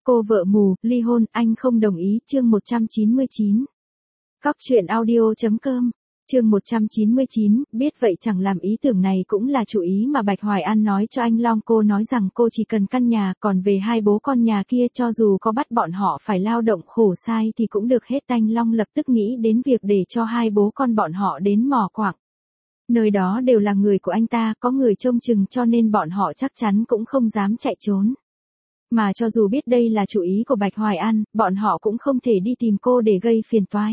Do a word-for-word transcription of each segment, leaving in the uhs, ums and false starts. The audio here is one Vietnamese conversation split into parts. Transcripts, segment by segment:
Cô vợ mù, ly hôn, anh không đồng ý, chương một trăm chín mươi chín. Cóc truyện audio chấm com, chương một trăm chín mươi chín, biết vậy chẳng làm ý tưởng này cũng là chủ ý mà Bạch Hoài An nói cho anh Long. Cô nói rằng cô chỉ cần căn nhà, còn về hai bố con nhà kia cho dù có bắt bọn họ phải lao động khổ sai thì cũng được hết. Anh Long lập tức nghĩ đến việc để cho hai bố con bọn họ đến mỏ quặng. Nơi đó đều là người của anh ta, có người trông chừng cho nên bọn họ chắc chắn cũng không dám chạy trốn. Mà cho dù biết đây là chủ ý của Bạch Hoài An, bọn họ cũng không thể đi tìm cô để gây phiền toái.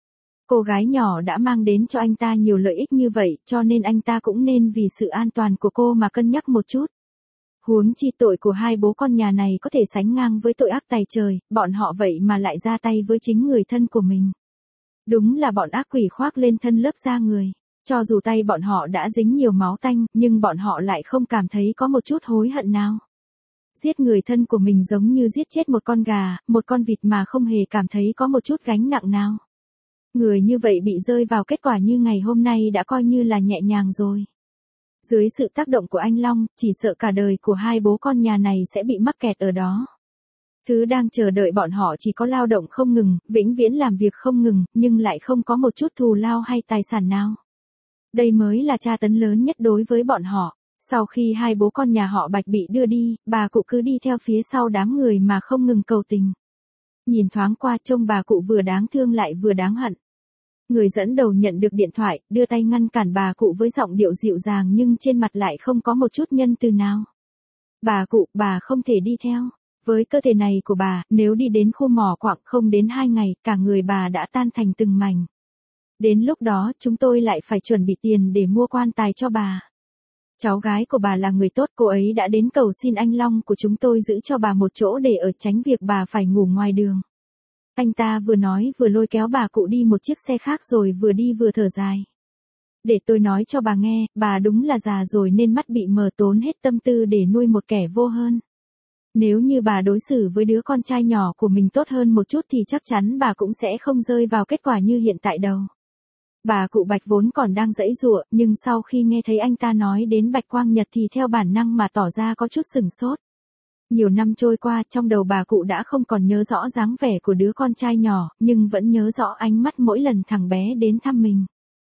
Cô gái nhỏ đã mang đến cho anh ta nhiều lợi ích như vậy, cho nên anh ta cũng nên vì sự an toàn của cô mà cân nhắc một chút. Huống chi tội của hai bố con nhà này có thể sánh ngang với tội ác tày trời, bọn họ vậy mà lại ra tay với chính người thân của mình. Đúng là bọn ác quỷ khoác lên thân lớp da người. Cho dù tay bọn họ đã dính nhiều máu tanh, nhưng bọn họ lại không cảm thấy có một chút hối hận nào. Giết người thân của mình giống như giết chết một con gà, một con vịt mà không hề cảm thấy có một chút gánh nặng nào. Người như vậy bị rơi vào kết quả như ngày hôm nay đã coi như là nhẹ nhàng rồi. Dưới sự tác động của anh Long, chỉ sợ cả đời của hai bố con nhà này sẽ bị mắc kẹt ở đó. Thứ đang chờ đợi bọn họ chỉ có lao động không ngừng, vĩnh viễn làm việc không ngừng, nhưng lại không có một chút thù lao hay tài sản nào. Đây mới là tra tấn lớn nhất đối với bọn họ. Sau khi hai bố con nhà họ Bạch bị đưa đi, bà cụ cứ đi theo phía sau đám người mà không ngừng cầu tình. Nhìn thoáng qua trông bà cụ vừa đáng thương lại vừa đáng hận. Người dẫn đầu nhận được điện thoại, đưa tay ngăn cản bà cụ với giọng điệu dịu dàng nhưng trên mặt lại không có một chút nhân từ nào. Bà cụ, bà không thể đi theo. Với cơ thể này của bà, nếu đi đến khu mỏ quặng không đến hai ngày, cả người bà đã tan thành từng mảnh. Đến lúc đó chúng tôi lại phải chuẩn bị tiền để mua quan tài cho bà. Cháu gái của bà là người tốt, cô ấy đã đến cầu xin anh Long của chúng tôi giữ cho bà một chỗ để ở, tránh việc bà phải ngủ ngoài đường. Anh ta vừa nói vừa lôi kéo bà cụ đi một chiếc xe khác rồi vừa đi vừa thở dài. Để tôi nói cho bà nghe, bà đúng là già rồi nên mắt bị mờ, tốn hết tâm tư để nuôi một kẻ vô hơn. Nếu như bà đối xử với đứa con trai nhỏ của mình tốt hơn một chút thì chắc chắn bà cũng sẽ không rơi vào kết quả như hiện tại đâu. Bà cụ Bạch vốn còn đang giãy giụa, nhưng sau khi nghe thấy anh ta nói đến Bạch Quang Nhật thì theo bản năng mà tỏ ra có chút sửng sốt. Nhiều năm trôi qua, trong đầu bà cụ đã không còn nhớ rõ dáng vẻ của đứa con trai nhỏ, nhưng vẫn nhớ rõ ánh mắt mỗi lần thằng bé đến thăm mình.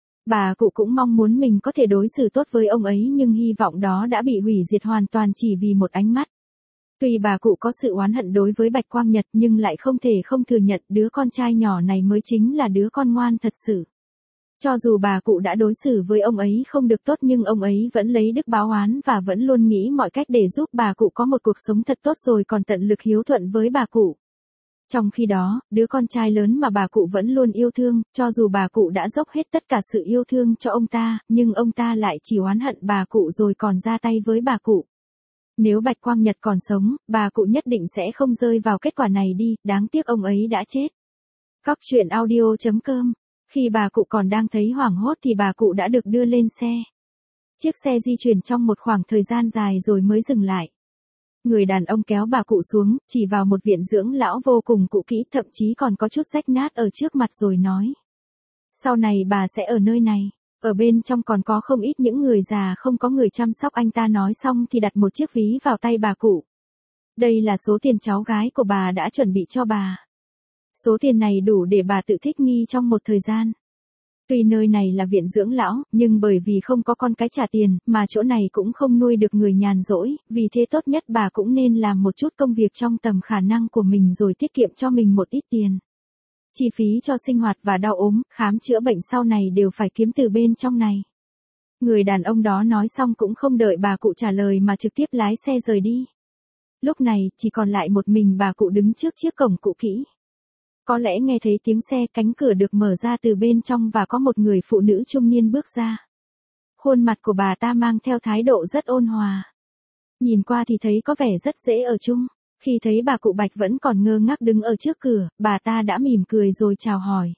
Bà cụ cũng mong muốn mình có thể đối xử tốt với ông ấy, nhưng hy vọng đó đã bị hủy diệt hoàn toàn chỉ vì một ánh mắt. Tuy bà cụ có sự oán hận đối với Bạch Quang Nhật nhưng lại không thể không thừa nhận đứa con trai nhỏ này mới chính là đứa con ngoan thật sự. Cho dù bà cụ đã đối xử với ông ấy không được tốt nhưng ông ấy vẫn lấy đức báo oán và vẫn luôn nghĩ mọi cách để giúp bà cụ có một cuộc sống thật tốt rồi còn tận lực hiếu thuận với bà cụ. Trong khi đó, đứa con trai lớn mà bà cụ vẫn luôn yêu thương, cho dù bà cụ đã dốc hết tất cả sự yêu thương cho ông ta, nhưng ông ta lại chỉ oán hận bà cụ rồi còn ra tay với bà cụ. Nếu Bạch Quang Nhật còn sống, bà cụ nhất định sẽ không rơi vào kết quả này đi, đáng tiếc ông ấy đã chết. Cóc truyện audio chấm com. Khi bà cụ còn đang thấy hoảng hốt thì bà cụ đã được đưa lên xe. Chiếc xe di chuyển trong một khoảng thời gian dài rồi mới dừng lại. Người đàn ông kéo bà cụ xuống, chỉ vào một viện dưỡng lão vô cùng cũ kỹ, thậm chí còn có chút rách nát ở trước mặt rồi nói. Sau này bà sẽ ở nơi này. Ở bên trong còn có không ít những người già không có người chăm sóc. Anh ta nói xong thì đặt một chiếc ví vào tay bà cụ. Đây là số tiền cháu gái của bà đã chuẩn bị cho bà. Số tiền này đủ để bà tự thích nghi trong một thời gian. Tuy nơi này là viện dưỡng lão, nhưng bởi vì không có con cái trả tiền, mà chỗ này cũng không nuôi được người nhàn rỗi, vì thế tốt nhất bà cũng nên làm một chút công việc trong tầm khả năng của mình rồi tiết kiệm cho mình một ít tiền. Chi phí cho sinh hoạt và đau ốm, khám chữa bệnh sau này đều phải kiếm từ bên trong này. Người đàn ông đó nói xong cũng không đợi bà cụ trả lời mà trực tiếp lái xe rời đi. Lúc này, chỉ còn lại một mình bà cụ đứng trước chiếc cổng cũ kỹ. Có lẽ nghe thấy tiếng xe, cánh cửa được mở ra từ bên trong và có một người phụ nữ trung niên bước ra. Khuôn mặt của bà ta mang theo thái độ rất ôn hòa. Nhìn qua thì thấy có vẻ rất dễ ở chung. Khi thấy bà cụ Bạch vẫn còn ngơ ngác đứng ở trước cửa, bà ta đã mỉm cười rồi chào hỏi.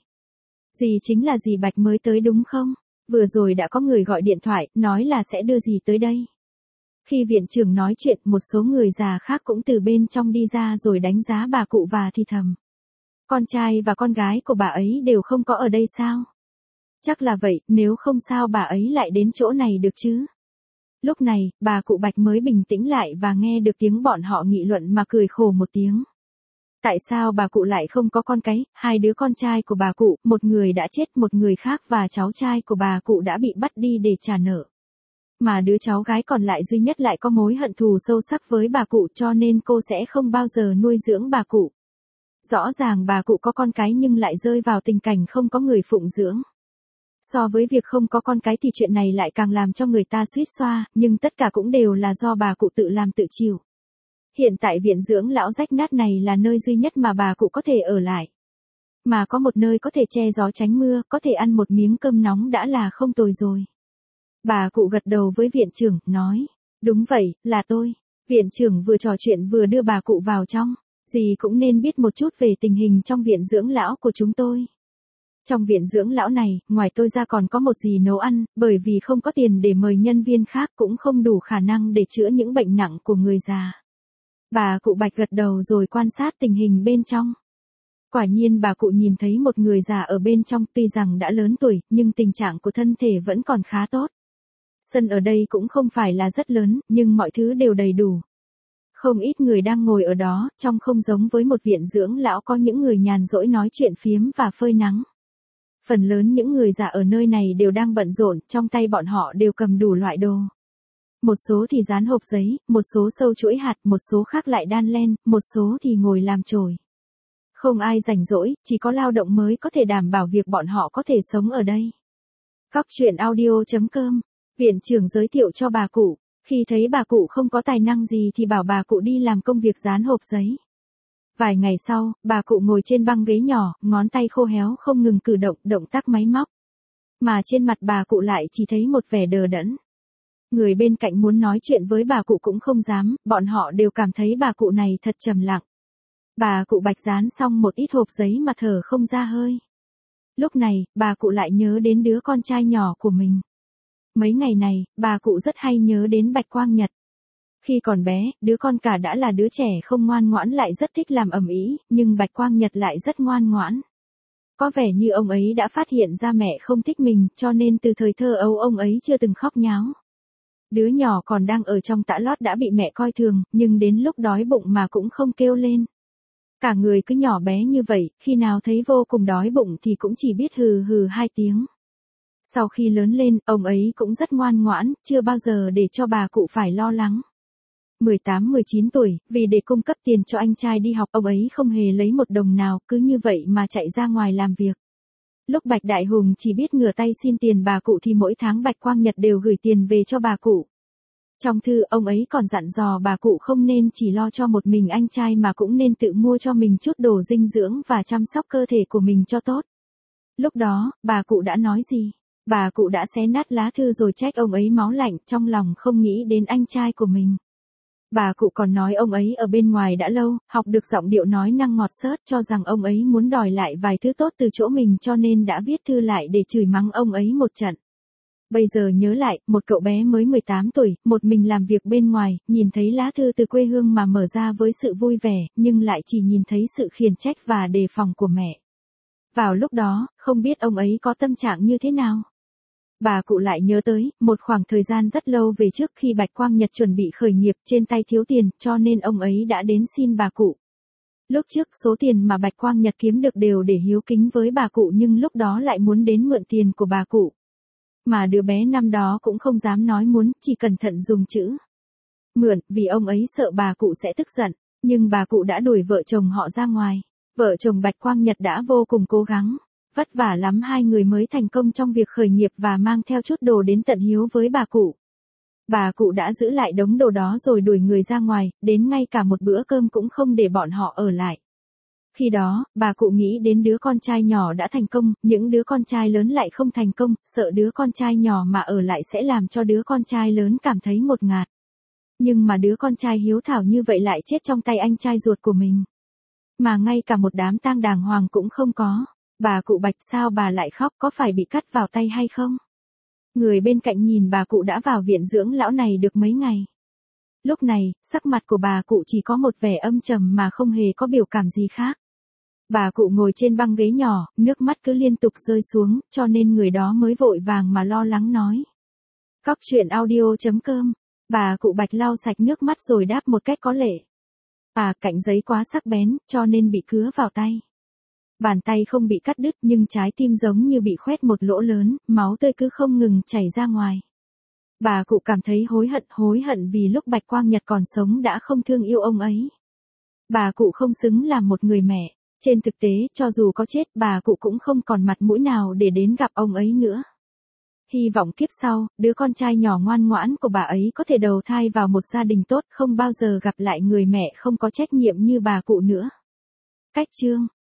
Dì chính là dì Bạch mới tới đúng không? Vừa rồi đã có người gọi điện thoại, nói là sẽ đưa dì tới đây. Khi viện trưởng nói chuyện, một số người già khác cũng từ bên trong đi ra rồi đánh giá bà cụ và thì thầm. Con trai và con gái của bà ấy đều không có ở đây sao? Chắc là vậy, nếu không sao bà ấy lại đến chỗ này được chứ? Lúc này, bà cụ Bạch mới bình tĩnh lại và nghe được tiếng bọn họ nghị luận mà cười khổ một tiếng. Tại sao bà cụ lại không có con cái? Hai đứa con trai của bà cụ, một người đã chết, một người khác và cháu trai của bà cụ đã bị bắt đi để trả nợ. Mà đứa cháu gái còn lại duy nhất lại có mối hận thù sâu sắc với bà cụ, cho nên cô sẽ không bao giờ nuôi dưỡng bà cụ. Rõ ràng bà cụ có con cái nhưng lại rơi vào tình cảnh không có người phụng dưỡng. So với việc không có con cái thì chuyện này lại càng làm cho người ta suýt xoa, nhưng tất cả cũng đều là do bà cụ tự làm tự chịu. Hiện tại viện dưỡng lão rách nát này là nơi duy nhất mà bà cụ có thể ở lại. Mà có một nơi có thể che gió tránh mưa, có thể ăn một miếng cơm nóng đã là không tồi rồi. Bà cụ gật đầu với viện trưởng, nói, đúng vậy, là tôi. Viện trưởng vừa trò chuyện vừa đưa bà cụ vào trong. Dì cũng nên biết một chút về tình hình trong viện dưỡng lão của chúng tôi. Trong viện dưỡng lão này, ngoài tôi ra còn có một dì nấu ăn, bởi vì không có tiền để mời nhân viên khác cũng không đủ khả năng để chữa những bệnh nặng của người già. Bà cụ Bạch gật đầu rồi quan sát tình hình bên trong. Quả nhiên bà cụ nhìn thấy một người già ở bên trong, tuy rằng đã lớn tuổi, nhưng tình trạng của thân thể vẫn còn khá tốt. Sân ở đây cũng không phải là rất lớn, nhưng mọi thứ đều đầy đủ. Không ít người đang ngồi ở đó, trông không giống với một viện dưỡng lão có những người nhàn rỗi nói chuyện phiếm và phơi nắng. Phần lớn những người già ở nơi này đều đang bận rộn, trong tay bọn họ đều cầm đủ loại đồ. Một số thì dán hộp giấy, một số sâu chuỗi hạt, một số khác lại đan len, một số thì ngồi làm chổi. Không ai rảnh rỗi, chỉ có lao động mới có thể đảm bảo việc bọn họ có thể sống ở đây. Cóc truyện audio chấm com, viện trưởng giới thiệu cho bà cụ. Khi thấy bà cụ không có tài năng gì thì bảo bà cụ đi làm công việc dán hộp giấy. Vài ngày sau, bà cụ ngồi trên băng ghế nhỏ, ngón tay khô héo không ngừng cử động, động tác máy móc. Mà trên mặt bà cụ lại chỉ thấy một vẻ đờ đẫn. Người bên cạnh muốn nói chuyện với bà cụ cũng không dám, bọn họ đều cảm thấy bà cụ này thật trầm lặng. Bà cụ Bạch dán xong một ít hộp giấy mà thở không ra hơi. Lúc này, bà cụ lại nhớ đến đứa con trai nhỏ của mình. Mấy ngày này, bà cụ rất hay nhớ đến Bạch Quang Nhật. Khi còn bé, đứa con cả đã là đứa trẻ không ngoan ngoãn lại rất thích làm ầm ĩ, nhưng Bạch Quang Nhật lại rất ngoan ngoãn. Có vẻ như ông ấy đã phát hiện ra mẹ không thích mình, cho nên từ thời thơ ấu ông ấy chưa từng khóc nháo. Đứa nhỏ còn đang ở trong tã lót đã bị mẹ coi thường, nhưng đến lúc đói bụng mà cũng không kêu lên. Cả người cứ nhỏ bé như vậy, khi nào thấy vô cùng đói bụng thì cũng chỉ biết hừ hừ hai tiếng. Sau khi lớn lên, ông ấy cũng rất ngoan ngoãn, chưa bao giờ để cho bà cụ phải lo lắng. mười tám mười chín tuổi, vì để cung cấp tiền cho anh trai đi học, ông ấy không hề lấy một đồng nào, cứ như vậy mà chạy ra ngoài làm việc. Lúc Bạch Đại Hùng chỉ biết ngửa tay xin tiền bà cụ thì mỗi tháng Bạch Quang Nhật đều gửi tiền về cho bà cụ. Trong thư, ông ấy còn dặn dò bà cụ không nên chỉ lo cho một mình anh trai mà cũng nên tự mua cho mình chút đồ dinh dưỡng và chăm sóc cơ thể của mình cho tốt. Lúc đó, bà cụ đã nói gì? Bà cụ đã xé nát lá thư rồi trách ông ấy máu lạnh, trong lòng không nghĩ đến anh trai của mình. Bà cụ còn nói ông ấy ở bên ngoài đã lâu, học được giọng điệu nói năng ngọt xớt, cho rằng ông ấy muốn đòi lại vài thứ tốt từ chỗ mình cho nên đã viết thư lại để chửi mắng ông ấy một trận. Bây giờ nhớ lại, một cậu bé mới mười tám tuổi, một mình làm việc bên ngoài, nhìn thấy lá thư từ quê hương mà mở ra với sự vui vẻ, nhưng lại chỉ nhìn thấy sự khiển trách và đề phòng của mẹ. Vào lúc đó, không biết ông ấy có tâm trạng như thế nào. Bà cụ lại nhớ tới, một khoảng thời gian rất lâu về trước khi Bạch Quang Nhật chuẩn bị khởi nghiệp trên tay thiếu tiền, cho nên ông ấy đã đến xin bà cụ. Lúc trước số tiền mà Bạch Quang Nhật kiếm được đều để hiếu kính với bà cụ nhưng lúc đó lại muốn đến mượn tiền của bà cụ. Mà đứa bé năm đó cũng không dám nói muốn, chỉ cẩn thận dùng chữ mượn, vì ông ấy sợ bà cụ sẽ tức giận, nhưng bà cụ đã đuổi vợ chồng họ ra ngoài. Vợ chồng Bạch Quang Nhật đã vô cùng cố gắng, vất vả lắm hai người mới thành công trong việc khởi nghiệp và mang theo chút đồ đến tận hiếu với bà cụ. Bà cụ đã giữ lại đống đồ đó rồi đuổi người ra ngoài, đến ngay cả một bữa cơm cũng không để bọn họ ở lại. Khi đó, bà cụ nghĩ đến đứa con trai nhỏ đã thành công, những đứa con trai lớn lại không thành công, sợ đứa con trai nhỏ mà ở lại sẽ làm cho đứa con trai lớn cảm thấy ngột ngạt. Nhưng mà đứa con trai hiếu thảo như vậy lại chết trong tay anh trai ruột của mình. Mà ngay cả một đám tang đàng hoàng cũng không có. Bà cụ Bạch sao bà lại khóc, có phải bị cắt vào tay hay không? Người bên cạnh nhìn bà cụ đã vào viện dưỡng lão này được mấy ngày. Lúc này, sắc mặt của bà cụ chỉ có một vẻ âm trầm mà không hề có biểu cảm gì khác. Bà cụ ngồi trên băng ghế nhỏ, nước mắt cứ liên tục rơi xuống, cho nên người đó mới vội vàng mà lo lắng nói. Cóc truyện audio chấm com, bà cụ Bạch lau sạch nước mắt rồi đáp một cách có lệ. À, cạnh giấy quá sắc bén, cho nên bị cứa vào tay. Bàn tay không bị cắt đứt nhưng trái tim giống như bị khoét một lỗ lớn, máu tươi cứ không ngừng chảy ra ngoài. Bà cụ cảm thấy hối hận, hối hận vì lúc Bạch Quang Nhật còn sống đã không thương yêu ông ấy. Bà cụ không xứng làm một người mẹ. Trên thực tế, cho dù có chết, bà cụ cũng không còn mặt mũi nào để đến gặp ông ấy nữa. Hy vọng kiếp sau, đứa con trai nhỏ ngoan ngoãn của bà ấy có thể đầu thai vào một gia đình tốt, không bao giờ gặp lại người mẹ không có trách nhiệm như bà cụ nữa. Cách chương